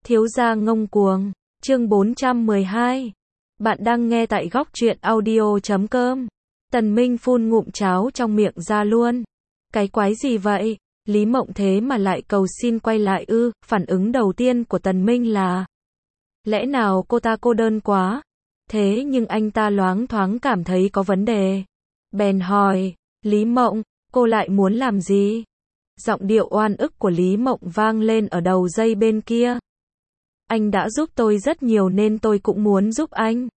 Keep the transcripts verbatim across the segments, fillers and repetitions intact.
Thiếu gia ngông cuồng, chương bốn trăm mười hai. Bạn đang nghe tại góc truyện audio chấm com. Tần Minh phun ngụm cháo trong miệng ra luôn. Cái quái gì vậy? Lý Mộng thế mà lại cầu xin quay lại ư? Phản ứng đầu tiên của Tần Minh là: lẽ nào cô ta cô đơn quá? Thế nhưng anh ta loáng thoáng cảm thấy có vấn đề. Bèn hỏi, Lý Mộng, cô lại muốn làm gì? Giọng điệu oan ức của Lý Mộng vang lên ở đầu dây bên kia. Anh đã giúp tôi rất nhiều nên tôi cũng muốn giúp anh.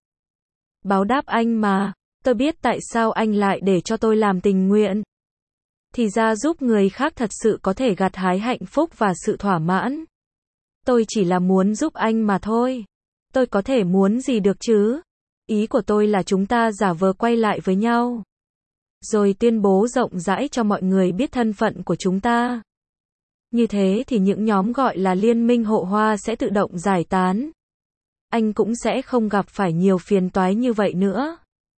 Báo đáp anh mà, tôi biết tại sao anh lại để cho tôi làm tình nguyện. Thì ra giúp người khác thật sự có thể gặt hái hạnh phúc và sự thỏa mãn. Tôi chỉ là muốn giúp anh mà thôi. Tôi có thể muốn gì được chứ? Ý của tôi là chúng ta giả vờ quay lại với nhau. Rồi tuyên bố rộng rãi cho mọi người biết thân phận của chúng ta. Như thế thì những nhóm gọi là Liên minh Hộ Hoa sẽ tự động giải tán. Anh cũng sẽ không gặp phải nhiều phiền toái như vậy nữa.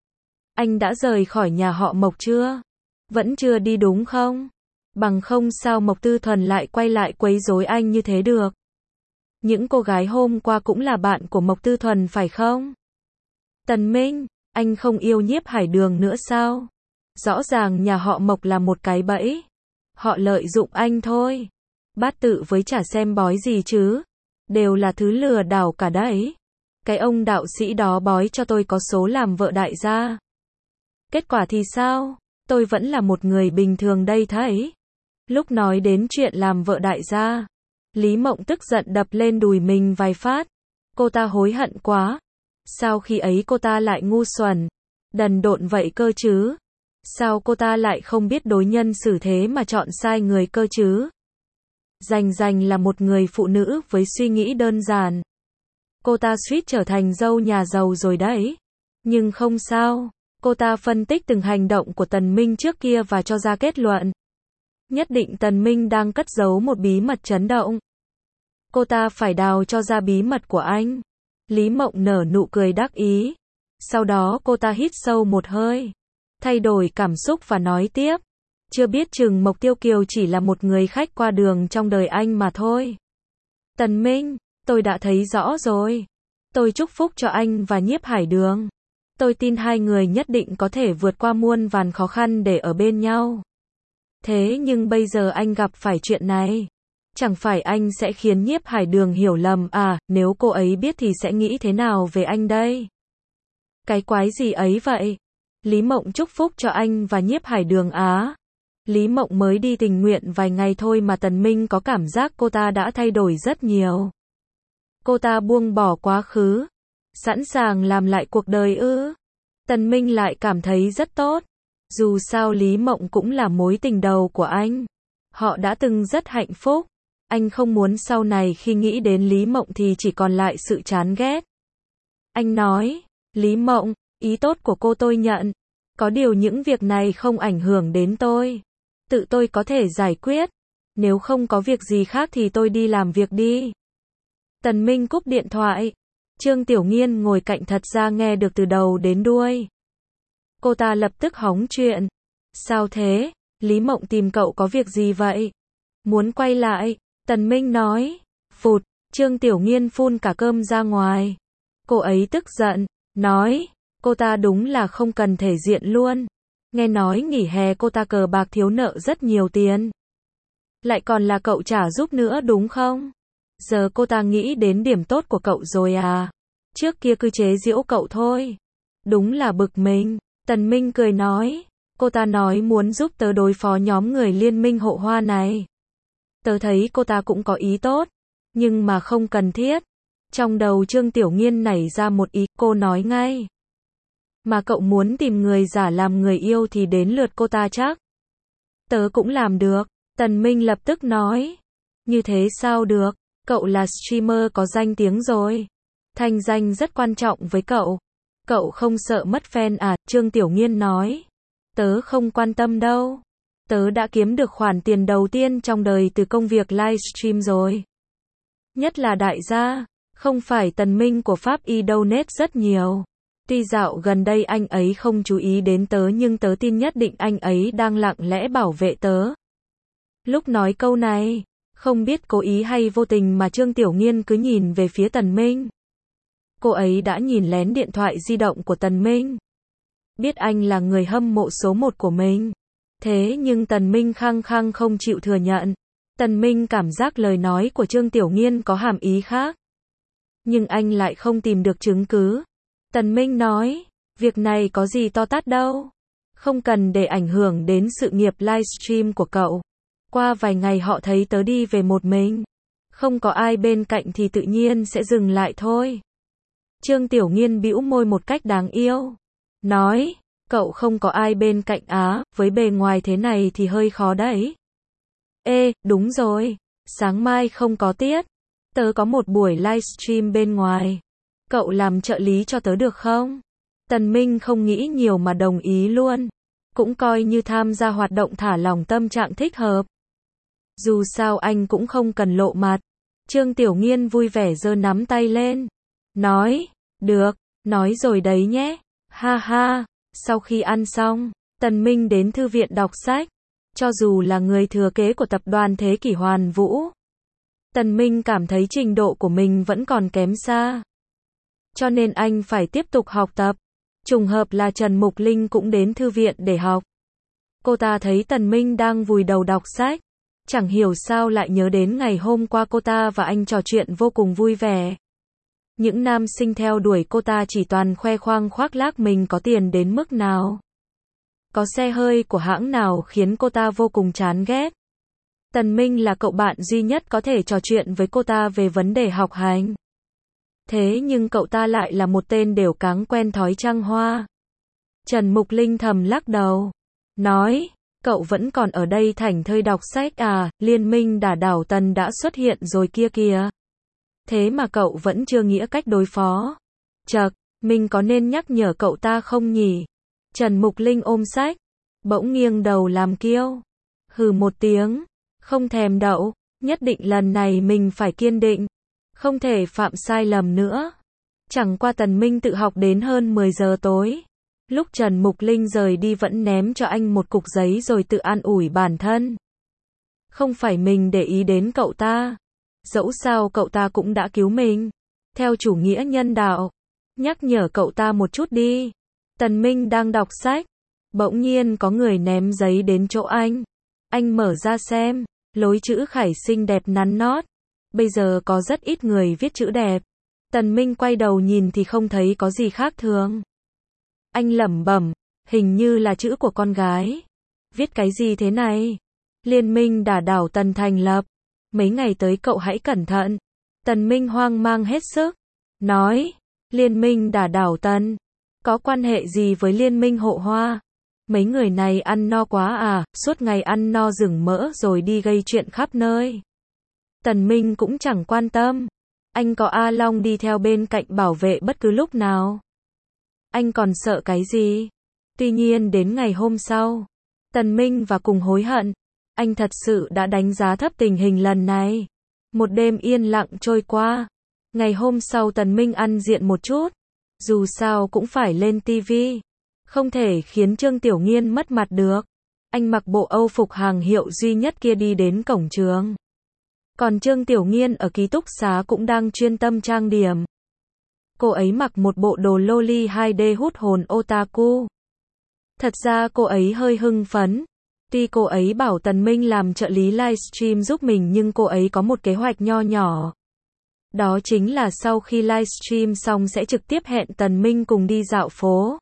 Anh đã rời khỏi nhà họ Mộc chưa? Vẫn chưa đi đúng không? Bằng không sao Mộc Tư Thuần lại quay lại quấy rối anh như thế được? Những cô gái hôm qua cũng là bạn của Mộc Tư Thuần phải không? Tần Minh, anh không yêu Nhiếp Hải Đường nữa sao? Rõ ràng nhà họ Mộc là một cái bẫy. Họ lợi dụng anh thôi. Bát tự với chả xem bói gì chứ. Đều là thứ lừa đảo cả đấy. Cái ông đạo sĩ đó bói cho tôi có số làm vợ đại gia. Kết quả thì sao? Tôi vẫn là một người bình thường đây thấy. Lúc nói đến chuyện làm vợ đại gia, Lý Mộng tức giận đập lên đùi mình vài phát. Cô ta hối hận quá. Sao khi ấy cô ta lại ngu xuẩn, đần độn vậy cơ chứ? Sao cô ta lại không biết đối nhân xử thế mà chọn sai người cơ chứ? Rành rành là một người phụ nữ với suy nghĩ đơn giản. Cô ta suýt trở thành dâu nhà giàu rồi đấy. Nhưng không sao. Cô ta phân tích từng hành động của Tần Minh trước kia và cho ra kết luận. Nhất định Tần Minh đang cất giấu một bí mật chấn động. Cô ta phải đào cho ra bí mật của anh. Lý Mộng nở nụ cười đắc ý. Sau đó cô ta hít sâu một hơi, thay đổi cảm xúc và nói tiếp. Chưa biết chừng Mộc Tiêu Kiều chỉ là một người khách qua đường trong đời anh mà thôi. Tần Minh, tôi đã thấy rõ rồi. Tôi chúc phúc cho anh và Nhiếp Hải Đường. Tôi tin hai người nhất định có thể vượt qua muôn vàn khó khăn để ở bên nhau. Thế nhưng bây giờ anh gặp phải chuyện này. Chẳng phải anh sẽ khiến Nhiếp Hải Đường hiểu lầm à? Nếu cô ấy biết thì sẽ nghĩ thế nào về anh đây? Cái quái gì ấy vậy? Lý Mộng chúc phúc cho anh và Nhiếp Hải Đường á? Lý Mộng mới đi tình nguyện vài ngày thôi mà Tần Minh có cảm giác cô ta đã thay đổi rất nhiều. Cô ta buông bỏ quá khứ, sẵn sàng làm lại cuộc đời ư? Tần Minh lại cảm thấy rất tốt. Dù sao Lý Mộng cũng là mối tình đầu của anh. Họ đã từng rất hạnh phúc. Anh không muốn sau này khi nghĩ đến Lý Mộng thì chỉ còn lại sự chán ghét. Anh nói, Lý Mộng, ý tốt của cô tôi nhận. Có điều những việc này không ảnh hưởng đến tôi. Tự tôi có thể giải quyết. Nếu không có việc gì khác thì tôi đi làm việc đi. Tần Minh cúp điện thoại. Trương Tiểu Nghiên ngồi cạnh thật ra nghe được từ đầu đến đuôi. Cô ta lập tức hóng chuyện. Sao thế? Lý Mộng tìm cậu có việc gì vậy? Muốn quay lại? Tần Minh nói. Phụt, Trương Tiểu Nghiên phun cả cơm ra ngoài. Cô ấy tức giận, nói. Cô ta đúng là không cần thể diện luôn. Nghe nói nghỉ hè cô ta cờ bạc thiếu nợ rất nhiều tiền. Lại còn là cậu trả giúp nữa đúng không? Giờ cô ta nghĩ đến điểm tốt của cậu rồi à? Trước kia cứ chế giễu cậu thôi. Đúng là bực mình. Tần Minh cười nói. Cô ta nói muốn giúp tớ đối phó nhóm người Liên minh Hộ Hoa này. Tớ thấy cô ta cũng có ý tốt. Nhưng mà không cần thiết. Trong đầu Trương Tiểu Nghiên nảy ra một ý, cô nói ngay. Mà cậu muốn tìm người giả làm người yêu thì đến lượt cô ta chắc. Tớ cũng làm được. Tần Minh lập tức nói. Như thế sao được? Cậu là streamer có danh tiếng rồi. Thanh danh rất quan trọng với cậu. Cậu không sợ mất fan à? Trương Tiểu Nghiên nói. Tớ không quan tâm đâu. Tớ đã kiếm được khoản tiền đầu tiên trong đời từ công việc livestream rồi. Nhất là đại gia. Không phải Tần Minh của Pháp y donate rất nhiều. Tuy dạo gần đây anh ấy không chú ý đến tớ nhưng tớ tin nhất định anh ấy đang lặng lẽ bảo vệ tớ. Lúc nói câu này, Không biết cố ý hay vô tình mà Trương Tiểu Nghiên cứ nhìn về phía Tần Minh. Cô ấy đã nhìn lén điện thoại di động của Tần Minh. Biết anh là người hâm mộ số một của mình. Thế nhưng Tần Minh khăng khăng không chịu thừa nhận. Tần Minh cảm giác lời nói của Trương Tiểu Nghiên có hàm ý khác. Nhưng anh lại không tìm được chứng cứ. Tần Minh nói, việc này có gì to tát đâu. Không cần để ảnh hưởng đến sự nghiệp livestream của cậu. Qua vài ngày họ thấy tớ đi về một mình. Không có ai bên cạnh thì tự nhiên sẽ dừng lại thôi. Trương Tiểu Nghiên bĩu môi một cách đáng yêu. Nói, cậu không có ai bên cạnh á, với bề ngoài thế này thì hơi khó đấy. Ê, đúng rồi. Sáng mai không có tiết. Tớ có một buổi livestream bên ngoài. Cậu làm trợ lý cho tớ được không? Tần Minh không nghĩ nhiều mà đồng ý luôn. Cũng coi như tham gia hoạt động thả lỏng tâm trạng thích hợp. Dù sao anh cũng không cần lộ mặt. Trương Tiểu Nghiên vui vẻ giơ nắm tay lên. Nói, được, nói rồi đấy nhé. Ha ha, sau khi ăn xong, Tần Minh đến thư viện đọc sách. Cho dù là người thừa kế của tập đoàn Thế Kỷ Hoàn Vũ, Tần Minh cảm thấy trình độ của mình vẫn còn kém xa. Cho nên anh phải tiếp tục học tập. Trùng hợp là Trần Mục Linh cũng đến thư viện để học. Cô ta thấy Tần Minh đang vùi đầu đọc sách. Chẳng hiểu sao lại nhớ đến ngày hôm qua cô ta và anh trò chuyện vô cùng vui vẻ. Những nam sinh theo đuổi cô ta chỉ toàn khoe khoang khoác lác mình có tiền đến mức nào. Có xe hơi của hãng nào khiến cô ta vô cùng chán ghét. Tần Minh là cậu bạn duy nhất có thể trò chuyện với cô ta về vấn đề học hành. Thế nhưng cậu ta lại là một tên đều cáng quen thói trăng hoa. Trần Mục Linh thầm lắc đầu. Nói, cậu vẫn còn ở đây thảnh thơi đọc sách à, liên minh đả đảo Tần đã xuất hiện rồi kia kìa. Thế mà cậu vẫn chưa nghĩ cách đối phó. Chậc, mình có nên nhắc nhở cậu ta không nhỉ? Trần Mục Linh ôm sách, bỗng nghiêng đầu làm kiêu. Hừ một tiếng, không thèm đậu, nhất định lần này mình phải kiên định. Không thể phạm sai lầm nữa. Chẳng qua Tần Minh tự học đến hơn mười giờ tối. Lúc Trần Mục Linh rời đi vẫn ném cho anh một cục giấy rồi tự an ủi bản thân. Không phải mình để ý đến cậu ta. Dẫu sao cậu ta cũng đã cứu mình. Theo chủ nghĩa nhân đạo. Nhắc nhở cậu ta một chút đi. Tần Minh đang đọc sách. Bỗng nhiên có người ném giấy đến chỗ anh. Anh mở ra xem. Lối chữ khải xinh đẹp nắn nót. Bây giờ có rất ít người viết chữ đẹp. Tần Minh quay đầu nhìn thì không thấy có gì khác thường. Anh lẩm bẩm, hình như là chữ của con gái. Viết cái gì thế này? Liên minh đả đảo Tần thành lập. Mấy ngày tới cậu hãy cẩn thận. Tần Minh hoang mang hết sức. Nói, liên minh đả đảo Tần. Có quan hệ gì với liên minh hộ hoa? Mấy người này ăn no quá à, suốt ngày ăn no rừng mỡ rồi đi gây chuyện khắp nơi. Tần Minh cũng chẳng quan tâm. Anh có A Long đi theo bên cạnh bảo vệ bất cứ lúc nào. Anh còn sợ cái gì? Tuy nhiên đến ngày hôm sau, Tần Minh và cùng hối hận. Anh thật sự đã đánh giá thấp tình hình lần này. Một đêm yên lặng trôi qua. Ngày hôm sau Tần Minh ăn diện một chút. Dù sao cũng phải lên tivi. Không thể khiến Trương Tiểu Nghiên mất mặt được. Anh mặc bộ Âu phục hàng hiệu duy nhất kia đi đến cổng trường. Còn Trương Tiểu Nghiên ở ký túc xá cũng đang chuyên tâm trang điểm. Cô ấy mặc một bộ đồ loli hai D hút hồn otaku. Thật ra cô ấy hơi hưng phấn. Tuy cô ấy bảo Tần Minh làm trợ lý livestream giúp mình nhưng cô ấy có một kế hoạch nho nhỏ. Đó chính là sau khi livestream xong sẽ trực tiếp hẹn Tần Minh cùng đi dạo phố,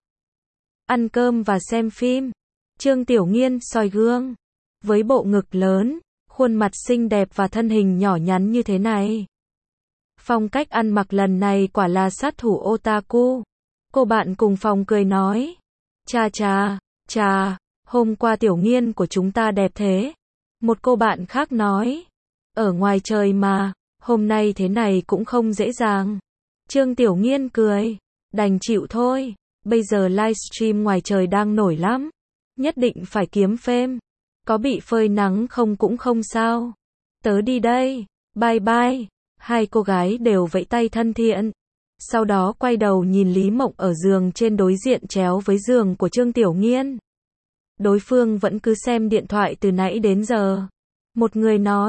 ăn cơm và xem phim. Trương Tiểu Nghiên soi gương. Với bộ ngực lớn, khuôn mặt xinh đẹp và thân hình nhỏ nhắn như thế này. Phong cách ăn mặc lần này quả là sát thủ otaku. Cô bạn cùng phòng cười nói. Chà chà, chà, hôm qua Tiểu Nghiên của chúng ta đẹp thế. Một cô bạn khác nói. Ở ngoài trời mà, hôm nay thế này cũng không dễ dàng. Trương Tiểu Nghiên cười. Đành chịu thôi. Bây giờ livestream ngoài trời đang nổi lắm. Nhất định phải kiếm fame. Có bị phơi nắng không cũng không sao. Tớ đi đây. Bye bye. Hai cô gái đều vẫy tay thân thiện. Sau đó quay đầu nhìn Lý Mộng ở giường trên đối diện chéo với giường của Trương Tiểu Nghiên. Đối phương vẫn cứ xem điện thoại từ nãy đến giờ. Một người nói.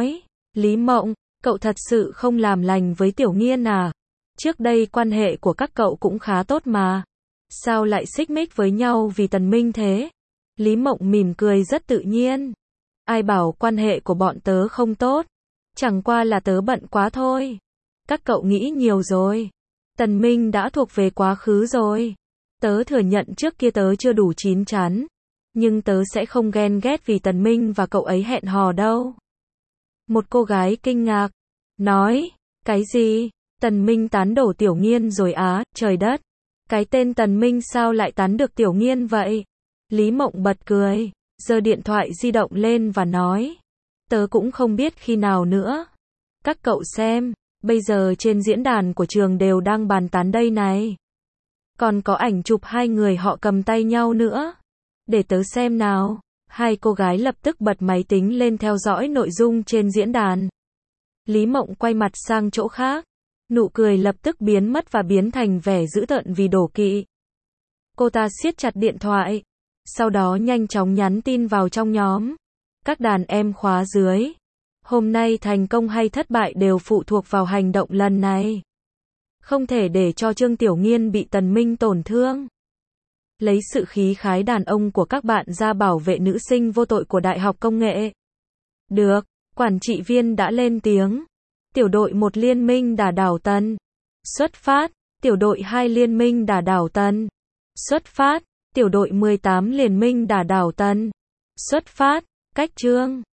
Lý Mộng, cậu thật sự không làm lành với Tiểu Nghiên à? Trước đây quan hệ của các cậu cũng khá tốt mà. Sao lại xích mích với nhau vì Tần Minh thế? Lý Mộng mỉm cười rất tự nhiên. Ai bảo quan hệ của bọn tớ không tốt? Chẳng qua là tớ bận quá thôi. Các cậu nghĩ nhiều rồi. Tần Minh đã thuộc về quá khứ rồi. Tớ thừa nhận trước kia tớ chưa đủ chín chắn. Nhưng tớ sẽ không ghen ghét vì Tần Minh và cậu ấy hẹn hò đâu. Một cô gái kinh ngạc. Nói, cái gì? Tần Minh tán đổ Tiểu Nghiên rồi á, trời đất. Cái tên Tần Minh sao lại tán được Tiểu Nghiên vậy? Lý Mộng bật cười, giơ điện thoại di động lên và nói. Tớ cũng không biết khi nào nữa. Các cậu xem, bây giờ trên diễn đàn của trường đều đang bàn tán đây này. Còn có ảnh chụp hai người họ cầm tay nhau nữa. Để tớ xem nào. Hai cô gái lập tức bật máy tính lên theo dõi nội dung trên diễn đàn. Lý Mộng quay mặt sang chỗ khác. Nụ cười lập tức biến mất và biến thành vẻ dữ tợn vì đổ kỵ. Cô ta siết chặt điện thoại. Sau đó nhanh chóng nhắn tin vào trong nhóm. Các đàn em khóa dưới. Hôm nay thành công hay thất bại đều phụ thuộc vào hành động lần này. Không thể để cho Trương Tiểu Nghiên bị Tần Minh tổn thương. Lấy sự khí khái đàn ông của các bạn ra bảo vệ nữ sinh vô tội của Đại học Công nghệ. Được, quản trị viên đã lên tiếng. Tiểu đội một liên minh đả đảo Tần. Xuất phát, tiểu đội hai liên minh đả đảo Tần. Xuất phát, tiểu đội mười tám liên minh đả đảo Tần. Xuất phát, cách chương.